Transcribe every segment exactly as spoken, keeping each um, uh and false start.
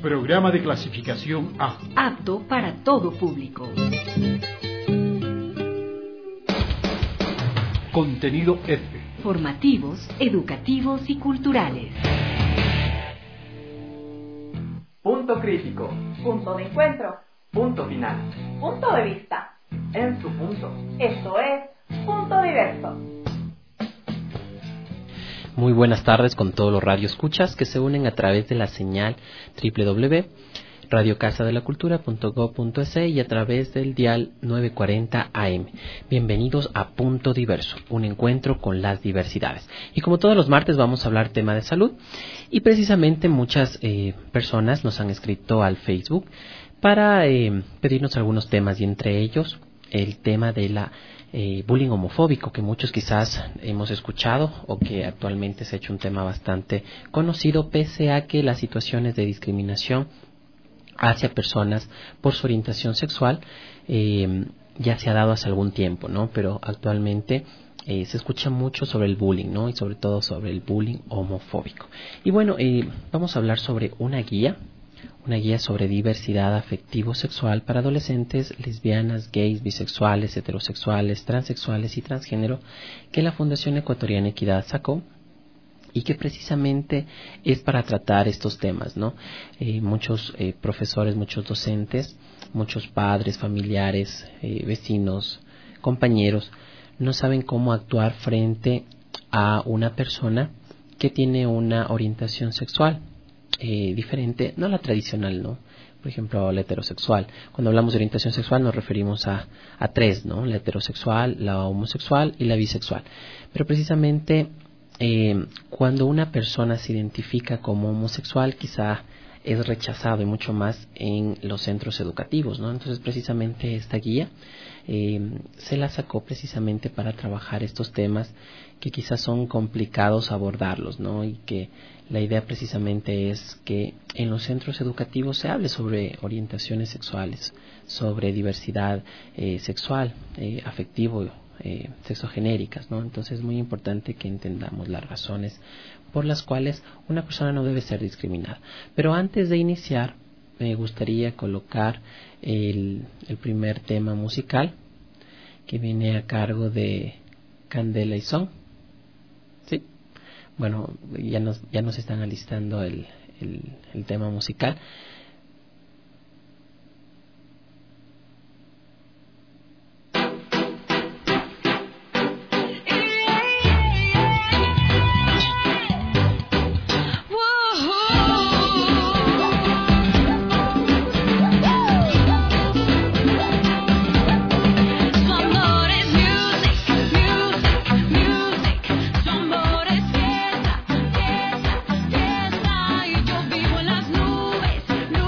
Programa de clasificación A. Apto para todo público. Contenido F. Formativos, educativos y culturales. Punto crítico. Punto de encuentro. Punto final. Punto de vista. En su punto. Esto es Punto Diverso. Muy buenas tardes con todos los radioescuchas que se unen a través de la señal doble u doble u doble u punto radio casa de la cultura punto gob punto es y a través del dial novecientos cuarenta A M. Bienvenidos a Punto Diverso, un encuentro con las diversidades. Y como todos los martes vamos a hablar tema de salud y precisamente muchas eh, personas nos han escrito al Facebook para eh, pedirnos algunos temas y entre ellos el tema de la Eh, bullying homofóbico, que muchos quizás hemos escuchado o que actualmente se ha hecho un tema bastante conocido, pese a que las situaciones de discriminación hacia personas por su orientación sexual eh, ya se ha dado hace algún tiempo, ¿no? Pero actualmente eh, se escucha mucho sobre el bullying, ¿no? Y sobre todo sobre el bullying homofóbico. Y bueno, eh, vamos a hablar sobre una guía una guía sobre diversidad afectivo-sexual para adolescentes, lesbianas, gays, bisexuales, heterosexuales, transexuales y transgénero que la Fundación Ecuatoriana Equidad sacó y que precisamente es para tratar estos temas, ¿no? Eh, muchos eh, profesores, muchos docentes, muchos padres, familiares, eh, vecinos, compañeros no saben cómo actuar frente a una persona que tiene una orientación sexual Eh, diferente, no la tradicional, ¿no? Por ejemplo, la heterosexual. Cuando hablamos de orientación sexual nos referimos a, a tres, ¿no? La heterosexual, la homosexual y la bisexual. Pero precisamente eh, cuando una persona se identifica como homosexual, quizá es rechazado y mucho más en los centros educativos, ¿no? Entonces precisamente esta guía eh, se la sacó precisamente para trabajar estos temas que quizás son complicados abordarlos, ¿no? Y que la idea precisamente es que en los centros educativos se hable sobre orientaciones sexuales, sobre diversidad eh, sexual, eh, afectivo, eh, sexogenéricas, ¿no? Entonces es muy importante que entendamos las razones por las cuales una persona no debe ser discriminada. Pero antes de iniciar, me gustaría colocar el, el primer tema musical que viene a cargo de Candela y Son. ¿Sí? Bueno, ya nos, ya nos están alistando el, el, el tema musical. Yo vivo en las nubes,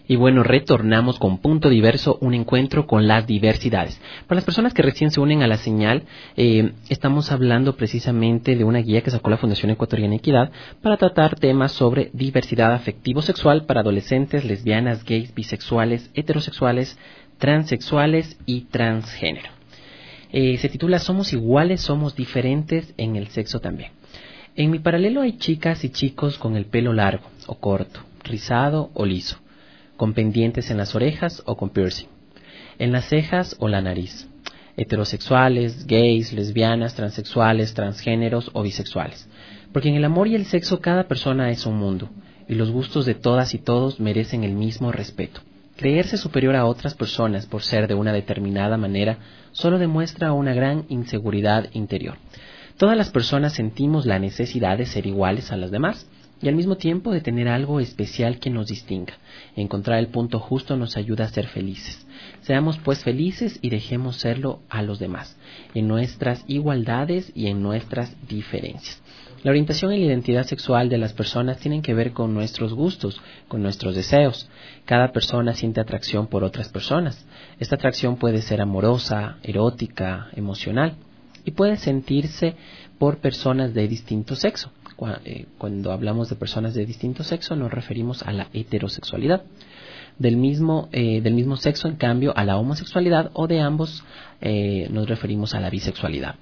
Y bueno, retornamos con Punto Diverso, un encuentro con las diversidades. Para las personas que recién se unen a la señal, eh, estamos hablando precisamente de una guía que sacó la Fundación Ecuatoriana Equidad para tratar temas sobre diversidad afectivo-sexual para adolescentes, lesbianas, gays, bisexuales, heterosexuales, transexuales y transgénero. Eh, se titula Somos iguales, somos diferentes en el sexo también. En mi paralelo hay chicas y chicos con el pelo largo o corto, rizado o liso, con pendientes en las orejas o con piercing, en las cejas o la nariz, heterosexuales, gays, lesbianas, transexuales, transgéneros o bisexuales. Porque en el amor y el sexo cada persona es un mundo, y los gustos de todas y todos merecen el mismo respeto. Creerse superior a otras personas por ser de una determinada manera solo demuestra una gran inseguridad interior. Todas las personas sentimos la necesidad de ser iguales a las demás, y al mismo tiempo de tener algo especial que nos distinga. Encontrar el punto justo nos ayuda a ser felices. Seamos pues felices y dejemos serlo a los demás, en nuestras igualdades y en nuestras diferencias. La orientación y la identidad sexual de las personas tienen que ver con nuestros gustos, con nuestros deseos. Cada persona siente atracción por otras personas. Esta atracción puede ser amorosa, erótica, emocional, y puede sentirse por personas de distinto sexo. Cuando hablamos de personas de distinto sexo nos referimos a la heterosexualidad. Del mismo, eh, del mismo sexo, en cambio, a la homosexualidad, o de ambos eh, nos referimos a la bisexualidad.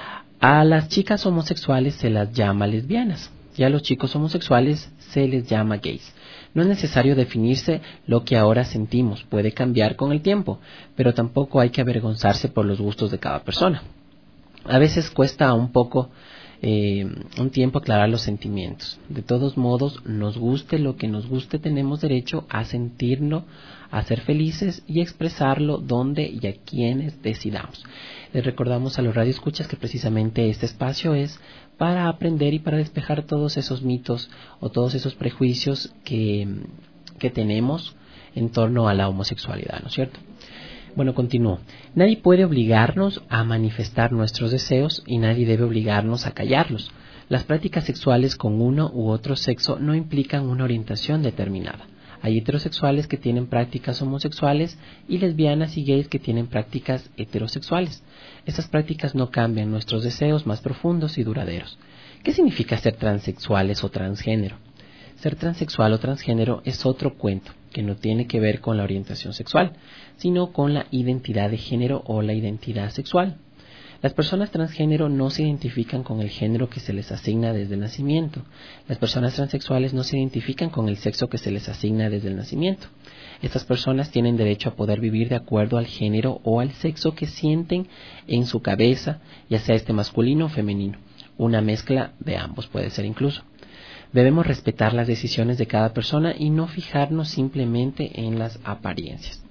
A las chicas homosexuales se las llama lesbianas y a los chicos homosexuales se les llama gays. No es necesario definirse lo que ahora sentimos, puede cambiar con el tiempo, pero tampoco hay que avergonzarse por los gustos de cada persona. A veces cuesta un poco Eh, un tiempo aclarar los sentimientos. De todos modos, nos guste lo que nos guste, tenemos derecho a sentirlo, a ser felices y expresarlo donde y a quienes decidamos. Les recordamos a los radioescuchas que precisamente este espacio es para aprender y para despejar todos esos mitos o todos esos prejuicios que, que tenemos en torno a la homosexualidad, ¿no es cierto? Bueno, continúo. Nadie puede obligarnos a manifestar nuestros deseos y nadie debe obligarnos a callarlos. Las prácticas sexuales con uno u otro sexo no implican una orientación determinada. Hay heterosexuales que tienen prácticas homosexuales y lesbianas y gays que tienen prácticas heterosexuales. Estas prácticas no cambian nuestros deseos más profundos y duraderos. ¿Qué significa ser transexuales o transgénero? Ser transexual o transgénero es otro cuento que no tiene que ver con la orientación sexual, sino con la identidad de género o la identidad sexual. Las personas transgénero no se identifican con el género que se les asigna desde el nacimiento. Las personas transexuales no se identifican con el sexo que se les asigna desde el nacimiento. Estas personas tienen derecho a poder vivir de acuerdo al género o al sexo que sienten en su cabeza, ya sea este masculino o femenino. Una mezcla de ambos puede ser incluso. Debemos respetar las decisiones de cada persona y no fijarnos simplemente en las apariencias.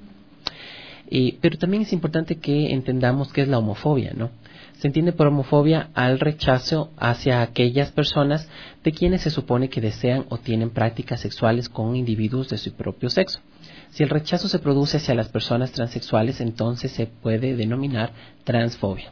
Eh, pero también es importante que entendamos qué es la homofobia, ¿no? Se entiende por homofobia al rechazo hacia aquellas personas de quienes se supone que desean o tienen prácticas sexuales con individuos de su propio sexo. Si el rechazo se produce hacia las personas transexuales, entonces se puede denominar transfobia.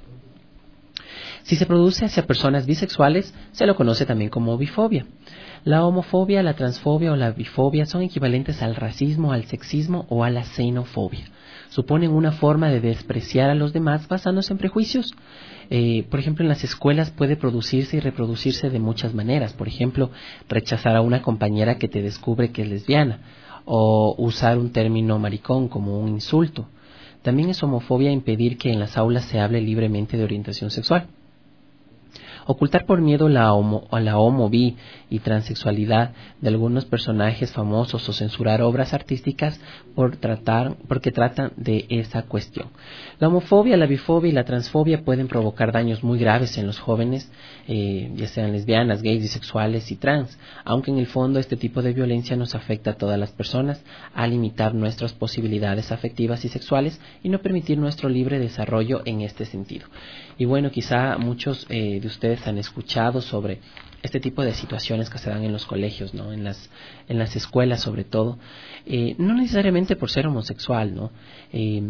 Si se produce hacia personas bisexuales, se lo conoce también como bifobia. La homofobia, la transfobia o la bifobia son equivalentes al racismo, al sexismo o a la xenofobia. Suponen una forma de despreciar a los demás basándose en prejuicios. Eh, por ejemplo, en las escuelas puede producirse y reproducirse de muchas maneras. Por ejemplo, rechazar a una compañera que te descubre que es lesbiana, o usar un término maricón como un insulto. También es homofobia impedir que en las aulas se hable libremente de orientación sexual. Ocultar por miedo la homo, la homo, bi y transexualidad de algunos personajes famosos o censurar obras artísticas por tratar, porque tratan de esa cuestión. La homofobia, la bifobia y la transfobia pueden provocar daños muy graves en los jóvenes, eh, ya sean lesbianas, gays, bisexuales y trans, aunque en el fondo este tipo de violencia nos afecta a todas las personas, a limitar nuestras posibilidades afectivas y sexuales y no permitir nuestro libre desarrollo en este sentido. Y bueno, quizá muchos eh, de ustedes han escuchado sobre este tipo de situaciones que se dan en los colegios, ¿no? En las en las escuelas sobre todo, eh, no necesariamente por ser homosexual, ¿no? Eh,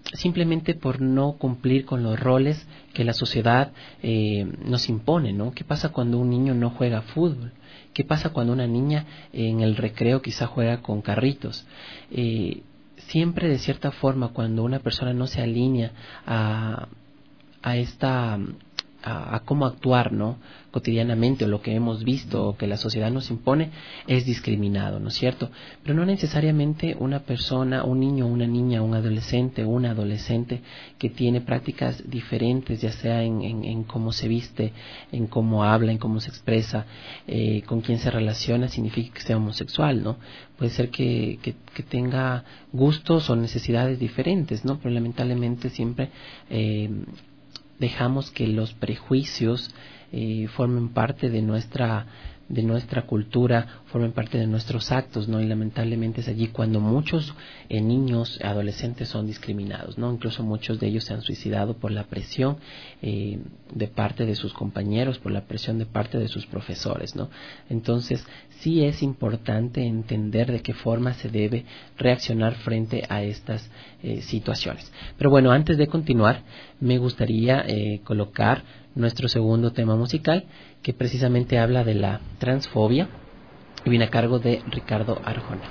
simplemente por no cumplir con los roles que la sociedad eh, nos impone, ¿no? ¿Qué pasa cuando un niño no juega fútbol? ¿Qué pasa cuando una niña en el recreo quizá juega con carritos? Eh, siempre de cierta forma, cuando una persona no se alinea a, a esta... A, a cómo actuar, ¿no? cotidianamente, o lo que hemos visto o que la sociedad nos impone, es discriminado, ¿no es cierto? Pero no necesariamente una persona, un niño, una niña, un adolescente, una adolescente que tiene prácticas diferentes, ya sea en, en, en cómo se viste, en cómo habla, en cómo se expresa, eh, con quién se relaciona, significa que sea homosexual, ¿no? Puede ser que, que, que tenga gustos o necesidades diferentes, ¿no? Pero lamentablemente siempre eh, dejamos que los prejuicios eh, formen parte de nuestra de nuestra cultura, formen parte de nuestros actos, ¿no? Y lamentablemente es allí cuando muchos eh, niños, adolescentes son discriminados, ¿no? Incluso muchos de ellos se han suicidado por la presión eh, de parte de sus compañeros, por la presión de parte de sus profesores, ¿no? Entonces, sí es importante entender de qué forma se debe reaccionar frente a estas eh, situaciones. Pero bueno, antes de continuar, me gustaría eh, colocar nuestro segundo tema musical, que precisamente habla de la transfobia y viene a cargo de Ricardo Arjona.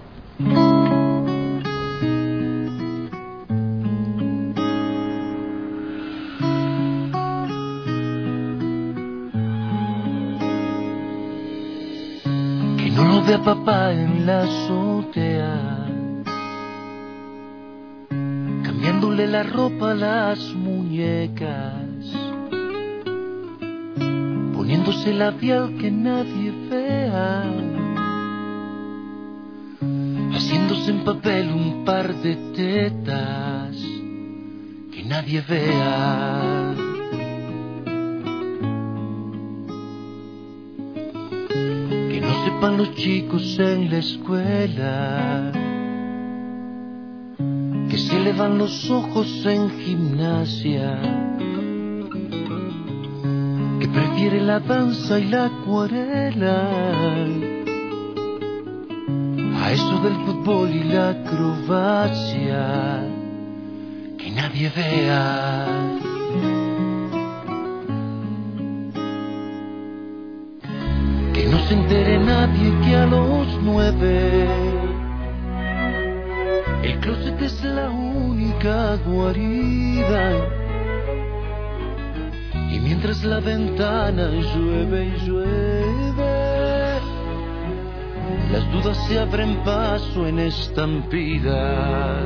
Que no lo vea papá en la azotea, cambiándole la ropa a las muñecas, poniéndose labial que nadie vea, haciéndose en papel un par de tetas que nadie vea. Que no sepan los chicos en la escuela que se le van los ojos en gimnasia, prefiere la danza y la acuarela a eso del fútbol y la acrobacia que nadie vea. Que no se entere nadie que a los nueve el closet es la única guarida, y mientras la ventana llueve y llueve, las dudas se abren paso en estampida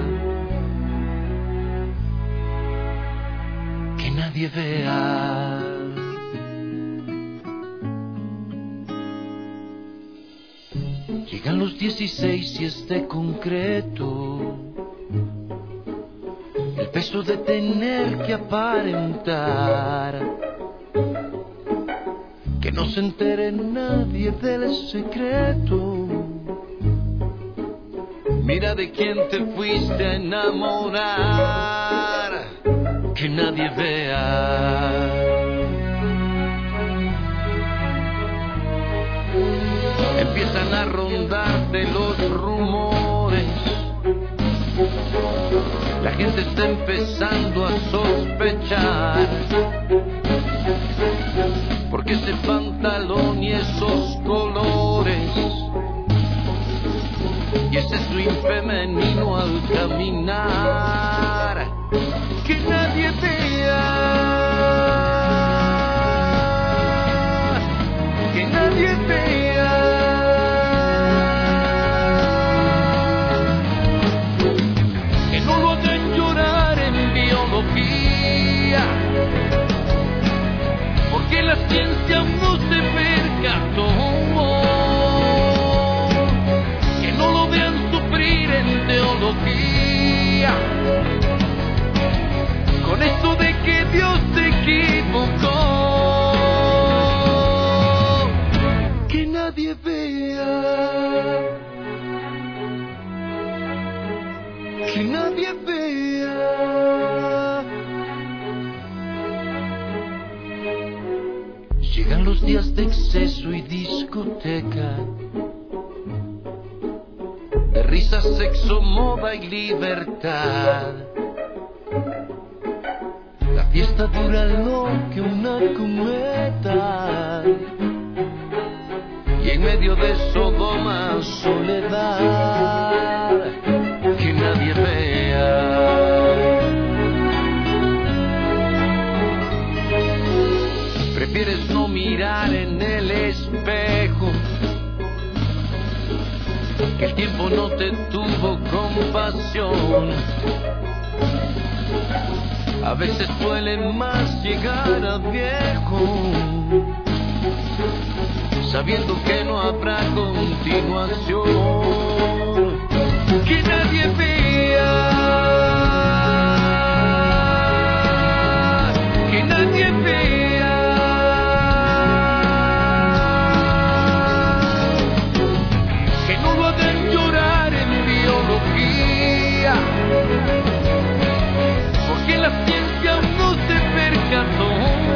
que nadie vea. Llegan los dieciséis y es de concreto el peso de tener que aparentar, que no se entere nadie del secreto. Mira de quién te fuiste a enamorar, que nadie vea. Empiezan a rondarte los rumores, la gente está empezando a sospechar, porque ese pantalón y esos colores y ese swing femenino al caminar, que nadie vea, que nadie vea. Porque la ciencia no se percató, que no lo vean sufrir en teología, con esto de que Dios se equivocó, que nadie vea, que nadie vea. Llegan los días de exceso y discoteca, de risa, sexo, moda y libertad, fuerza dura lo que una cometa. Y en medio de Sodoma soledad, que nadie vea. Prefieres no mirar en el espejo, que el tiempo no te tuvo compasión. A veces duele más llegar a viejo, sabiendo que no habrá continuación. Que nadie vea, que nadie vea, que no lo hagan llorar en biología, porque la ciencia aún no se percató.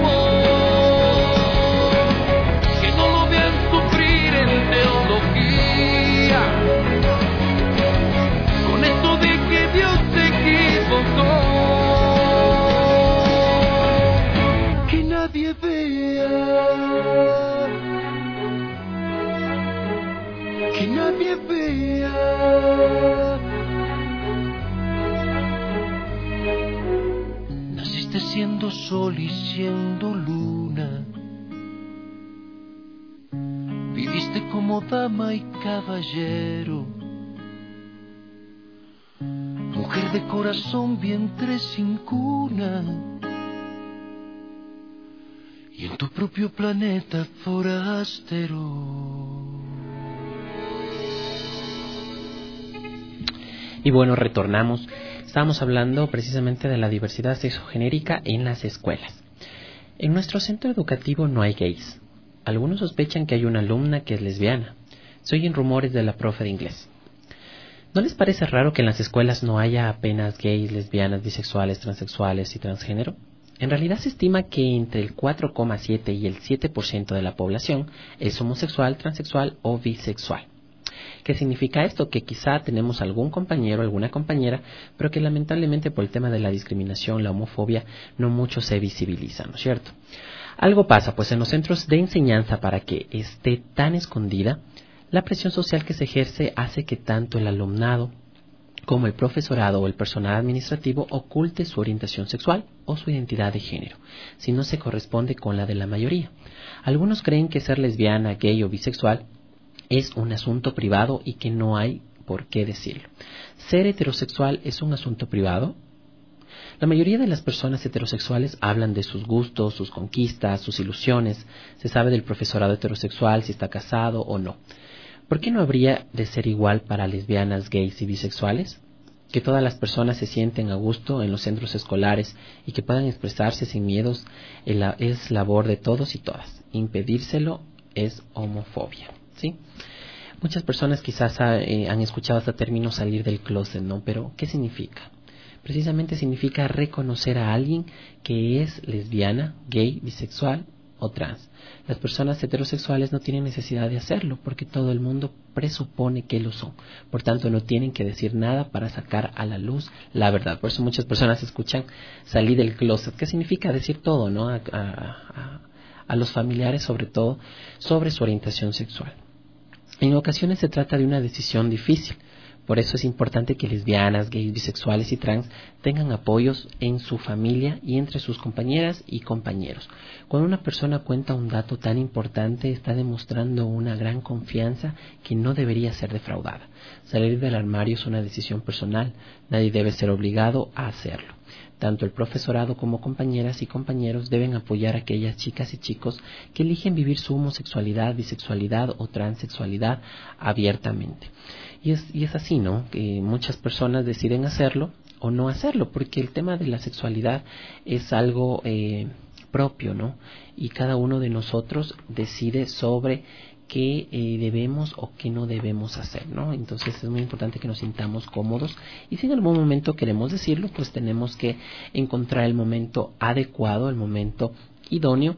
Que no lo vean sufrir en teología, con esto de que Dios se equivocó. Que nadie vea, que nadie vea. Naciste siendo sol y siendo luna, viviste como dama y caballero, mujer de corazón, vientre sin cuna, y en tu propio planeta forastero. Y bueno, retornamos. Estábamos hablando precisamente de la diversidad sexogenérica en las escuelas. En nuestro centro educativo no hay gays. Algunos sospechan que hay una alumna que es lesbiana. Se oyen rumores de la profe de inglés. ¿No les parece raro que en las escuelas no haya apenas gays, lesbianas, bisexuales, transexuales y transgénero? En realidad se estima que entre el cuatro coma siete y el siete por ciento de la población es homosexual, transexual o bisexual. ¿Qué significa esto? Que quizá tenemos algún compañero, alguna compañera, pero que lamentablemente por el tema de la discriminación, la homofobia, no mucho se visibiliza, ¿no es cierto? Algo pasa, pues en los centros de enseñanza, para que esté tan escondida, la presión social que se ejerce hace que tanto el alumnado como el profesorado o el personal administrativo oculte su orientación sexual o su identidad de género, si no se corresponde con la de la mayoría. Algunos creen que ser lesbiana, gay o bisexual es un asunto privado y que no hay por qué decirlo. ¿Ser heterosexual es un asunto privado? La mayoría de las personas heterosexuales hablan de sus gustos, sus conquistas, sus ilusiones. Se sabe del profesorado heterosexual si está casado o no. ¿Por qué no habría de ser igual para lesbianas, gays y bisexuales? Que todas las personas se sienten a gusto en los centros escolares y que puedan expresarse sin miedos es labor de todos y todas. Impedírselo es homofobia, ¿sí? Muchas personas quizás eh, han escuchado este término salir del closet, ¿no? Pero ¿qué significa? Precisamente significa reconocer a alguien que es lesbiana, gay, bisexual o trans. Las personas heterosexuales no tienen necesidad de hacerlo porque todo el mundo presupone que lo son. Por tanto, no tienen que decir nada para sacar a la luz la verdad. Por eso muchas personas escuchan salir del closet. ¿Qué significa decir todo, no? A, a, a, a los familiares, sobre todo, sobre su orientación sexual. En ocasiones se trata de una decisión difícil. Por eso es importante que lesbianas, gays, bisexuales y trans tengan apoyos en su familia y entre sus compañeras y compañeros. Cuando una persona cuenta un dato tan importante, está demostrando una gran confianza que no debería ser defraudada. Salir del armario es una decisión personal, nadie debe ser obligado a hacerlo. Tanto el profesorado como compañeras y compañeros deben apoyar a aquellas chicas y chicos que eligen vivir su homosexualidad, bisexualidad o transexualidad abiertamente. Y es, y es así, ¿no? Que muchas personas deciden hacerlo o no hacerlo, porque el tema de la sexualidad es algo eh, propio, ¿no? Y cada uno de nosotros decide sobre qué eh, debemos o qué no debemos hacer, ¿no? Entonces es muy importante que nos sintamos cómodos y si en algún momento queremos decirlo, pues tenemos que encontrar el momento adecuado, el momento idóneo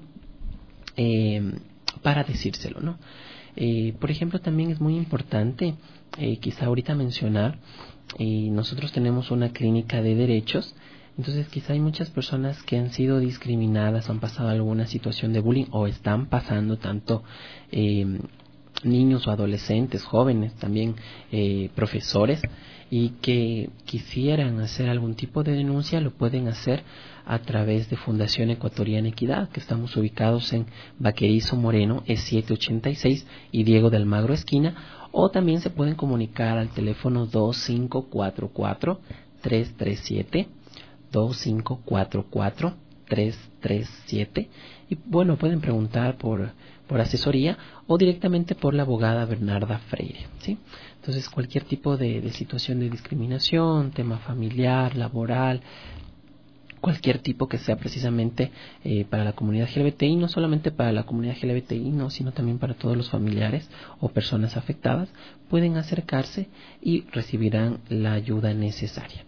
eh, para decírselo, ¿no? Eh, por ejemplo, también es muy importante eh, quizá ahorita mencionar, eh, nosotros tenemos una clínica de derechos Entonces quizá hay muchas personas que han sido discriminadas, han pasado alguna situación de bullying o están pasando tanto eh, niños o adolescentes, jóvenes, también eh, profesores, y que quisieran hacer algún tipo de denuncia, lo pueden hacer a través de Fundación Ecuatoriana Equidad, que estamos ubicados en Vaquerizo Moreno, E setecientos ochenta y seis, y Diego de Almagro esquina, o también se pueden comunicar al teléfono dos cinco cuatro cuatro, tres tres siete, dos cinco cuatro cuatro, tres tres siete, y bueno, pueden preguntar por, por asesoría o directamente por la abogada Bernarda Freire, ¿sí? Entonces cualquier tipo de, de situación de discriminación, tema familiar, laboral, cualquier tipo que sea precisamente eh, para la comunidad L G B T I, no solamente para la comunidad L G B T I, no, sino también para todos los familiares o personas afectadas, pueden acercarse y recibirán la ayuda necesaria.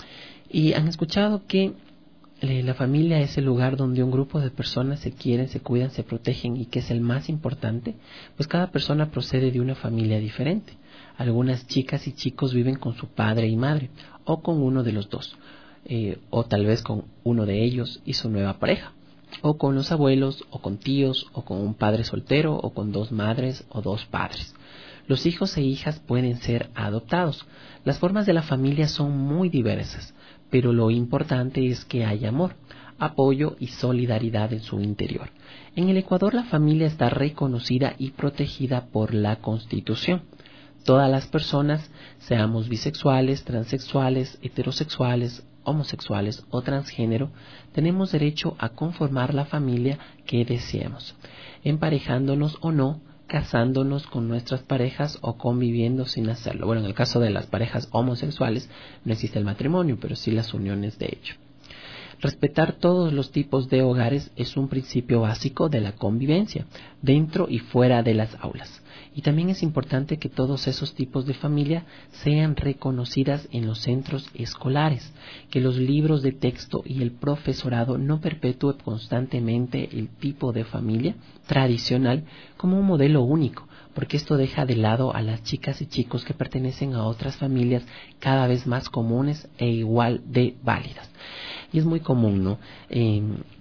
Y han escuchado que eh, la familia es el lugar donde un grupo de personas se quieren, se cuidan, se protegen y que es el más importante. Pues cada persona procede de una familia diferente. Algunas chicas y chicos viven con su padre y madre o con uno de los dos. Eh, o tal vez con uno de ellos y su nueva pareja, o con los abuelos, o con tíos, o con un padre soltero, o con dos madres o dos padres. Los hijos e hijas pueden ser adoptados. Las formas de la familia son muy diversas, pero lo importante es que haya amor, apoyo y solidaridad en su interior. En el Ecuador la familia está reconocida y protegida por la Constitución. Todas las personas, seamos bisexuales, transexuales, heterosexuales, homosexuales o transgénero, tenemos derecho a conformar la familia que deseemos, emparejándonos o no, casándonos con nuestras parejas o conviviendo sin hacerlo. Bueno, en el caso de las parejas homosexuales no existe el matrimonio, pero sí las uniones de hecho. Respetar todos los tipos de hogares es un principio básico de la convivencia, dentro y fuera de las aulas. Y también es importante que todos esos tipos de familia sean reconocidas en los centros escolares, que los libros de texto y el profesorado no perpetúen constantemente el tipo de familia tradicional como un modelo único, porque esto deja de lado a las chicas y chicos que pertenecen a otras familias cada vez más comunes e igual de válidas. Y es muy común, ¿no? Eh,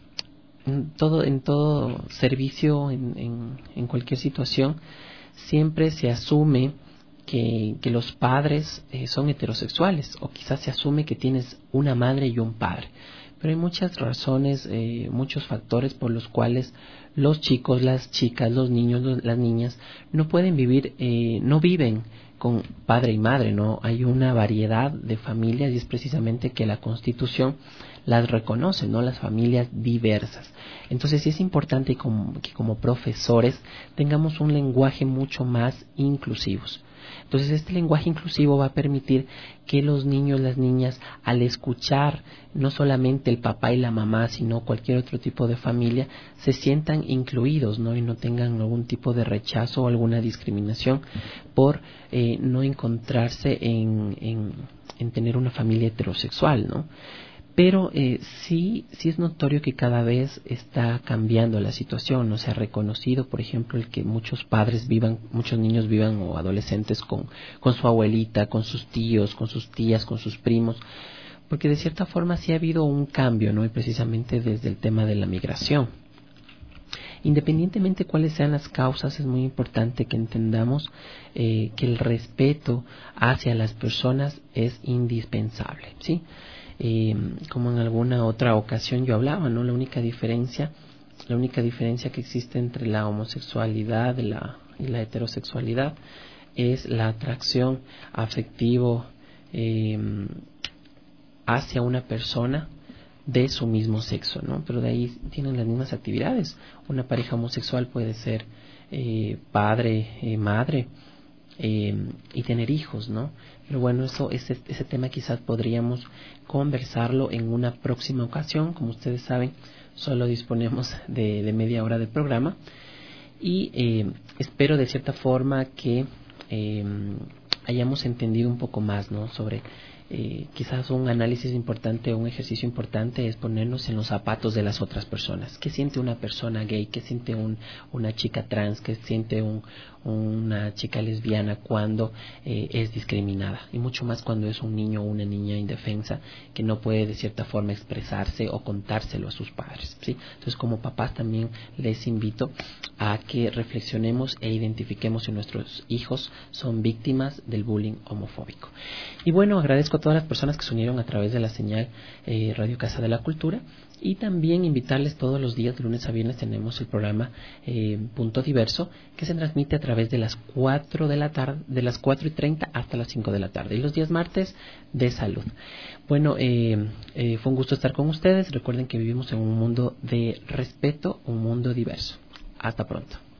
en todo, en todo servicio, en, en, en cualquier situación, siempre se asume que, que los padres eh, son heterosexuales, o quizás se asume que tienes una madre y un padre. Pero hay muchas razones, eh, muchos factores por los cuales los chicos, las chicas, los niños, los, las niñas no pueden vivir, eh, no viven con padre y madre, ¿no? Hay una variedad de familias y es precisamente que la Constitución las reconoce, ¿no? Las familias diversas. Entonces sí es importante como, que como profesores tengamos un lenguaje mucho más inclusivo. Entonces este lenguaje inclusivo va a permitir que los niños, las niñas, al escuchar no solamente el papá y la mamá, sino cualquier otro tipo de familia, se sientan incluidos, ¿no? Y no tengan algún tipo de rechazo o alguna discriminación por eh, no encontrarse en, en, en tener una familia heterosexual, ¿no? Pero eh, sí, sí es notorio que cada vez está cambiando la situación, ¿no? Se ha reconocido, por ejemplo, el que muchos padres vivan, muchos niños vivan o adolescentes con, con su abuelita, con sus tíos, con sus tías, con sus primos, porque de cierta forma sí ha habido un cambio, ¿no? Y precisamente desde el tema de la migración. Independientemente de cuáles sean las causas, es muy importante que entendamos eh, que el respeto hacia las personas es indispensable, ¿sí? Eh, como en alguna otra ocasión yo hablaba, ¿no? La única diferencia, la única diferencia que existe entre la homosexualidad y la, y la heterosexualidad es la atracción afectivo eh, hacia una persona de su mismo sexo, ¿no? Pero de ahí tienen las mismas actividades. Una pareja homosexual puede ser eh, padre, eh, madre eh, y tener hijos, ¿no? Pero bueno, eso ese, ese tema quizás podríamos conversarlo en una próxima ocasión. Como ustedes saben, solo disponemos de, de media hora del programa y eh, espero de cierta forma que eh, hayamos entendido un poco más, ¿no? Sobre eh, quizás un análisis importante, un ejercicio importante es ponernos en los zapatos de las otras personas. ¿Qué siente una persona gay? ¿Qué siente un, una chica trans? ¿Qué siente un, una chica lesbiana cuando eh, es discriminada, y mucho más cuando es un niño o una niña indefensa que no puede de cierta forma expresarse o contárselo a sus padres, ¿sí? Entonces, como papás también les invito a que reflexionemos e identifiquemos si nuestros hijos son víctimas del bullying homofóbico. Y bueno, agradezco a todas las personas que se unieron a través de la señal eh, Radio Casa de la Cultura, y también invitarles todos los días, de lunes a viernes, tenemos el programa eh, Punto Diverso, que se transmite a través de las cuatro de la tarde, de las cuatro y treinta hasta las cinco de la tarde, y los días martes de salud. Bueno, eh, eh, fue un gusto estar con ustedes. Recuerden que vivimos en un mundo de respeto, un mundo diverso. Hasta pronto.